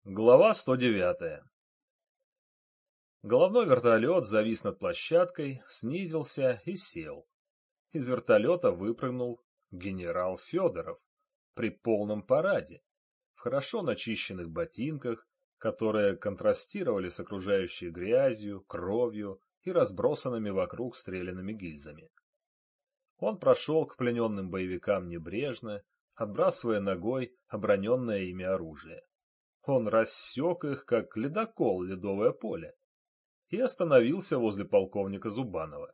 Глава 109. Головной вертолет завис над площадкой, снизился и сел. Из вертолета выпрыгнул генерал Федоров при полном параде, в хорошо начищенных ботинках, которые контрастировали с окружающей грязью, кровью и разбросанными вокруг стрелянными гильзами. Он прошел к плененным боевикам небрежно, отбрасывая ногой оброненное ими оружие. Он рассек их, как ледокол ледовое поле, и остановился возле полковника Зубанова.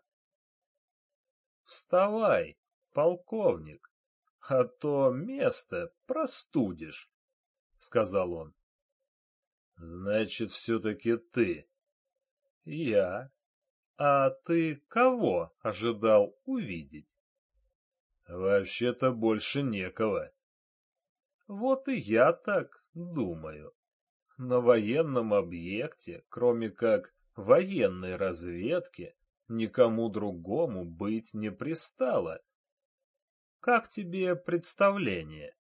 — Вставай, полковник, а то место простудишь, — сказал он. — Значит, все-таки ты. — Я. А ты кого ожидал увидеть? — Вообще-то больше некого. — Вот и я так думаю. На военном объекте, кроме как военной разведки, никому другому быть не пристало. Как тебе представление?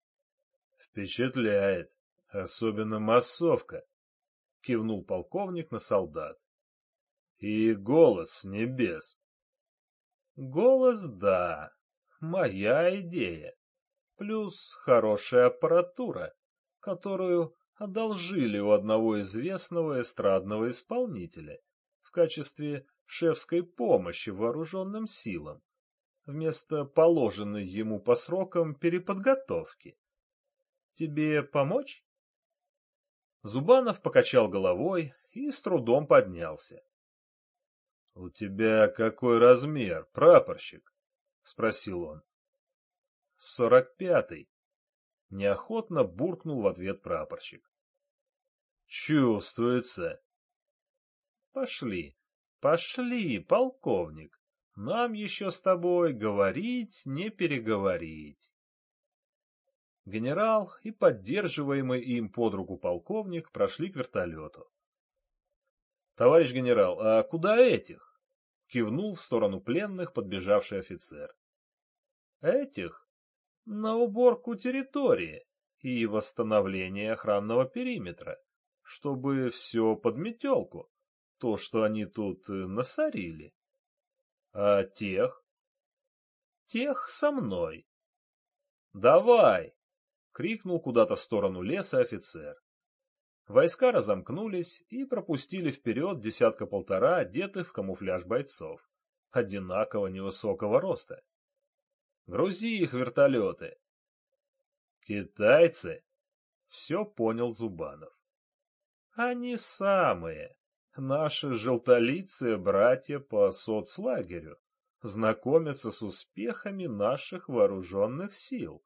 Впечатляет, особенно массовка, кивнул полковник на солдат. И голос с небес. Голос, да, моя идея. Плюс хорошая аппаратура, которую одолжили у одного известного эстрадного исполнителя в качестве шефской помощи вооруженным силам, вместо положенной ему по срокам переподготовки. Тебе помочь? Зубанов покачал головой и с трудом поднялся. — У тебя какой размер, прапорщик? — спросил он. — 45-й. Неохотно буркнул в ответ прапорщик. Чувствуется. Пошли, пошли, полковник. Нам еще с тобой говорить, не переговорить. Генерал и поддерживаемый им под руку полковник прошли к вертолету. — Товарищ генерал, а куда этих? — кивнул в сторону пленных подбежавший офицер. — Этих? На уборку территории и восстановление охранного периметра, чтобы все под метелку, то, что они тут насорили. А тех? Тех со мной. Давай! — крикнул куда-то в сторону леса офицер. Войска разомкнулись и пропустили вперед десятка-полтора одетых в камуфляж бойцов, одинаково невысокого роста. Грузи их вертолеты. Китайцы? Все понял Зубанов. Они самые, наши желтолицые братья по соцлагерю, знакомятся с успехами наших вооруженных сил.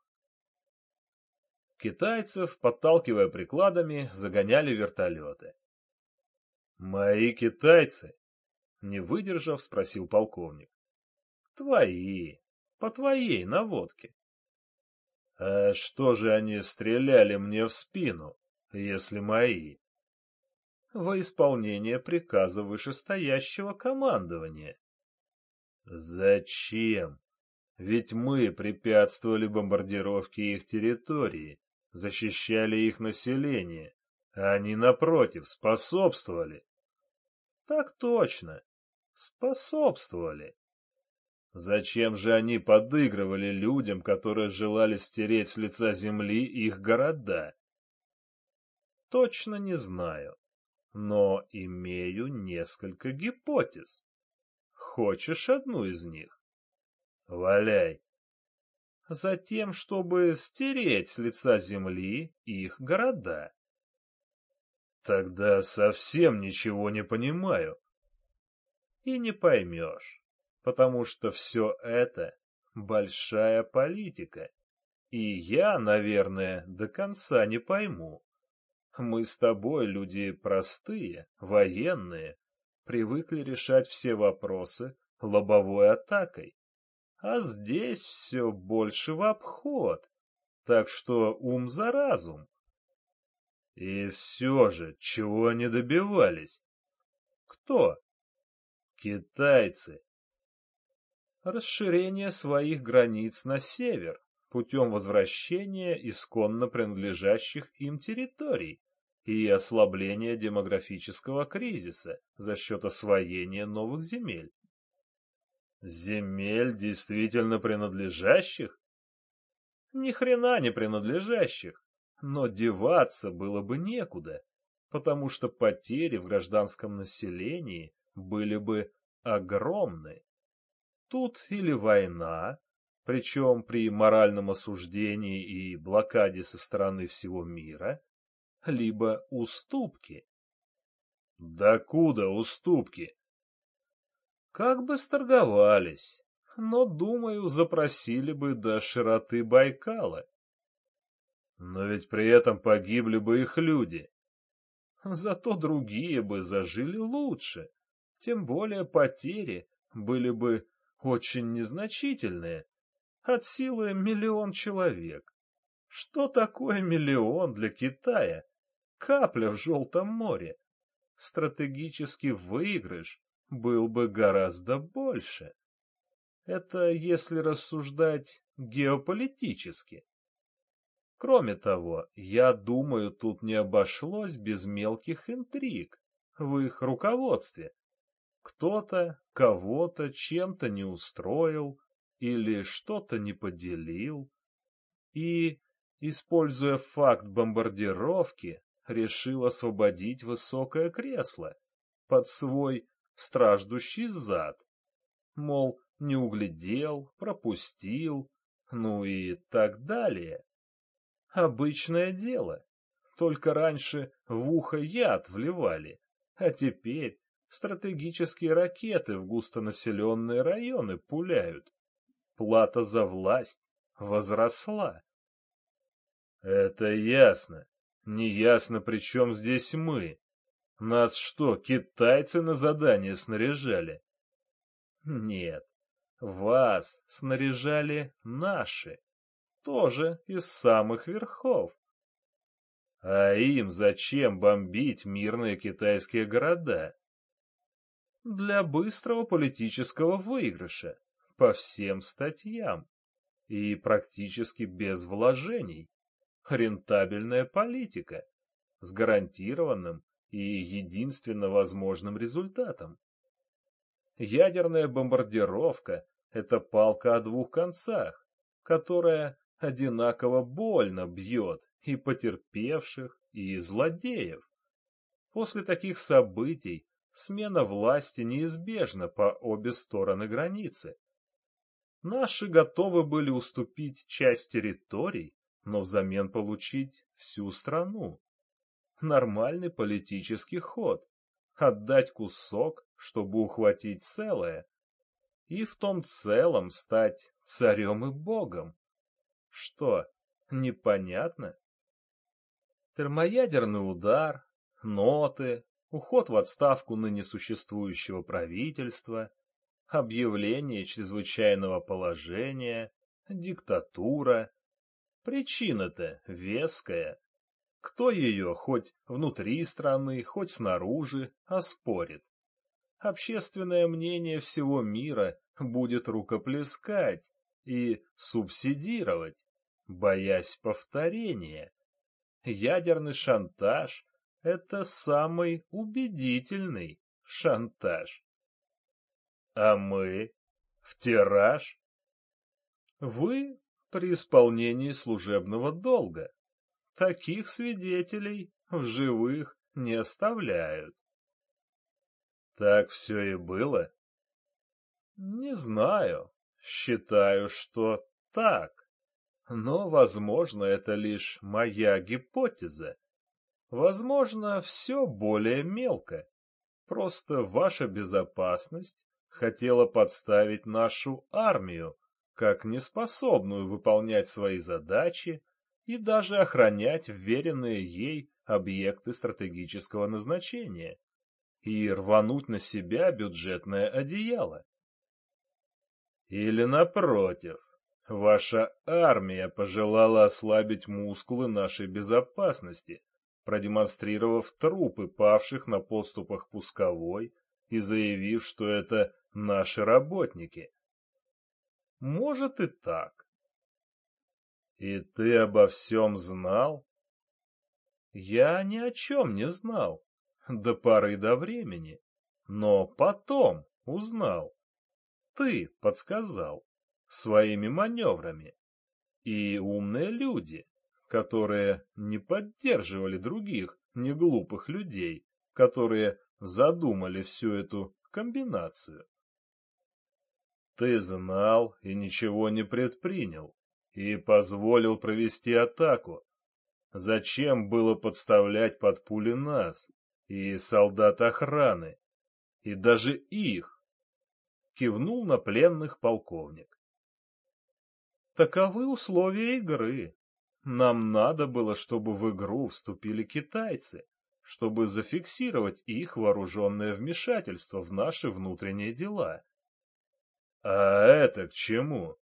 Китайцев, подталкивая прикладами, загоняли вертолеты. — Мои китайцы? — не выдержав, спросил полковник. — Твои, по твоей наводке. — А что же они стреляли мне в спину, если мои? — Во исполнение приказа вышестоящего командования. — Зачем? Ведь мы препятствовали бомбардировке их территории, защищали их население, а они, напротив, способствовали. — Так точно, способствовали. Зачем же они подыгрывали людям, которые желали стереть с лица земли их города? Точно не знаю, но имею несколько гипотез. Хочешь одну из них? Валяй. Затем, чтобы стереть с лица земли их города. Тогда совсем ничего не понимаю. И не поймешь, потому что все это большая политика, и я, наверное, до конца не пойму. Мы с тобой люди простые, военные, привыкли решать все вопросы лобовой атакой, а здесь все больше в обход, так что ум за разум. И все же, чего они добивались? Кто? Китайцы. Расширение своих границ на север путем возвращения исконно принадлежащих им территорий, и ослабление демографического кризиса за счет освоения новых земель. Земель, действительно принадлежащих? Ни хрена не принадлежащих, но деваться было бы некуда, потому что потери в гражданском населении были бы огромны. Тут или война, причем при моральном осуждении и блокаде со стороны всего мира, либо уступки. Докуда уступки? Как бы сторговались, но, думаю, запросили бы до широты Байкала. Но ведь при этом погибли бы их люди. Зато другие бы зажили лучше, тем более потери были бы очень незначительные, от силы 1 000 000 человек. Что такое 1 000 000 для Китая? Капля в Желтом море. Стратегический выигрыш был бы гораздо больше. Это если рассуждать геополитически. Кроме того, я думаю, тут не обошлось без мелких интриг в их руководстве. Кто-то кого-то чем-то не устроил или что-то не поделил, и, используя факт бомбардировки, решил освободить высокое кресло под свой страждущий зад. Мол, не углядел, пропустил, ну и так далее. Обычное дело. Только раньше в ухо яд вливали, а теперь стратегические ракеты в густонаселенные районы пуляют. Плата за власть возросла. Это ясно. Неясно, при чем здесь мы. Нас что, китайцы на задание снаряжали? Нет, вас снаряжали наши, тоже из самых верхов. А им зачем бомбить мирные китайские города? Для быстрого политического выигрыша, по всем статьям, и практически без вложений. Рентабельная политика, с гарантированным и единственно возможным результатом. Ядерная бомбардировка — это палка о двух концах, которая одинаково больно бьет и потерпевших, и злодеев. После таких событий смена власти неизбежна по обе стороны границы. Наши готовы были уступить часть территорий, но взамен получить всю страну. Нормальный политический ход. Отдать кусок, чтобы ухватить целое. И в том целом стать царем и богом. Что, непонятно? Термоядерный удар, ноты, уход в отставку ныне существующего правительства, объявление чрезвычайного положения, диктатура. Причина-то веская. Кто ее хоть внутри страны, хоть снаружи оспорит? Общественное мнение всего мира будет рукоплескать и субсидировать, боясь повторения. Ядерный шантаж — это самый убедительный шантаж. А мы в тираж? Вы при исполнении служебного долга. Таких свидетелей в живых не оставляют. Так все и было? Не знаю. Считаю, что так. Но, возможно, это лишь моя гипотеза. Возможно, все более мелко. Просто ваша безопасность хотела подставить нашу армию, как неспособную выполнять свои задачи и даже охранять вверенные ей объекты стратегического назначения, и рвануть на себя бюджетное одеяло. Или напротив, ваша армия пожелала ослабить мускулы нашей безопасности, продемонстрировав трупы павших на подступах пусковой и заявив, что это наши работники. Может и так. И ты обо всем знал? Я ни о чем не знал до поры до времени, но потом узнал. Ты подсказал своими маневрами. И умные люди, которые не поддерживали других неглупых людей, которые задумали всю эту комбинацию. Ты знал и ничего не предпринял, и позволил провести атаку. Зачем было подставлять под пули нас, и солдат охраны, и даже их? Кивнул на пленных полковник. Таковы условия игры. Нам надо было, чтобы в игру вступили китайцы, чтобы зафиксировать их вооруженное вмешательство в наши внутренние дела. А это к чему?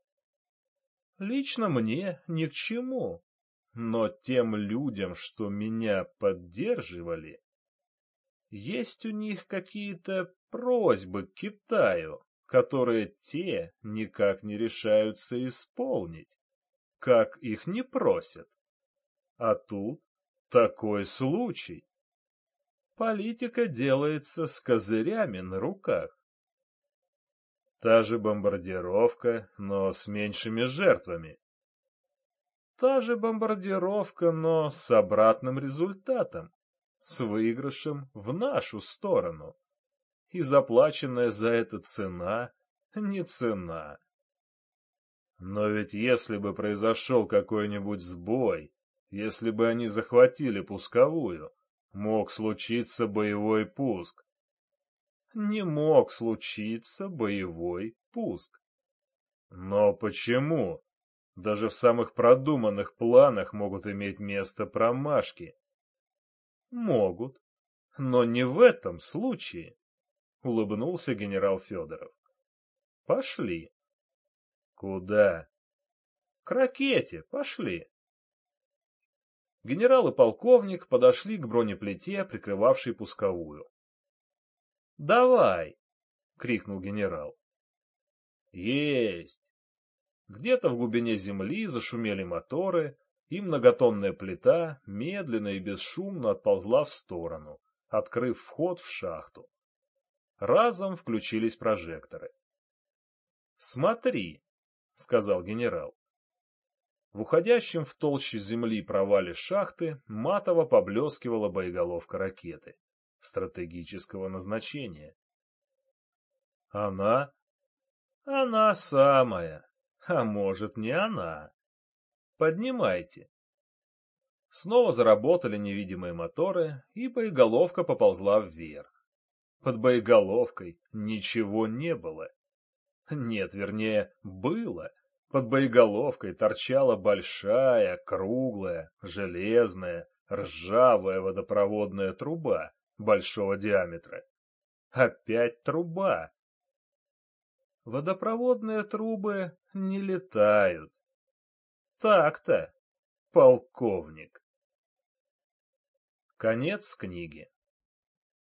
Лично мне ни к чему. Но тем людям, что меня поддерживали, есть у них какие-то просьбы к Китаю, которые те никак не решаются исполнить, как их не просят. А тут такой случай. Политика делается с козырями на руках. Та же бомбардировка, но с меньшими жертвами. Та же бомбардировка, но с обратным результатом, с выигрышем в нашу сторону. И заплаченная за это цена не цена. Но ведь если бы произошел какой-нибудь сбой, если бы они захватили пусковую, мог случиться боевой пуск. Не мог случиться боевой пуск. Но почему? Даже в самых продуманных планах могут иметь место промашки. Могут, но не в этом случае, улыбнулся генерал Федоров. Пошли. Куда? К ракете, пошли. Генерал и полковник подошли к бронеплите, прикрывавшей пусковую. «Давай!» — крикнул генерал. «Есть!» Где-то в глубине земли зашумели моторы, и многотонная плита медленно и бесшумно отползла в сторону, открыв вход в шахту. Разом включились прожекторы. «Смотри!» — сказал генерал. В уходящем в толщу земли провале шахты матово поблескивала боеголовка ракеты стратегического назначения. Она? Она самая. А может, не она. Поднимайте. Снова заработали невидимые моторы, и боеголовка поползла вверх. Под боеголовкой ничего не было. Нет, вернее, было. Под боеголовкой торчала большая, круглая, железная, ржавая водопроводная труба большого диаметра. Опять труба. Водопроводные трубы не летают. Так-то, полковник. Конец книги.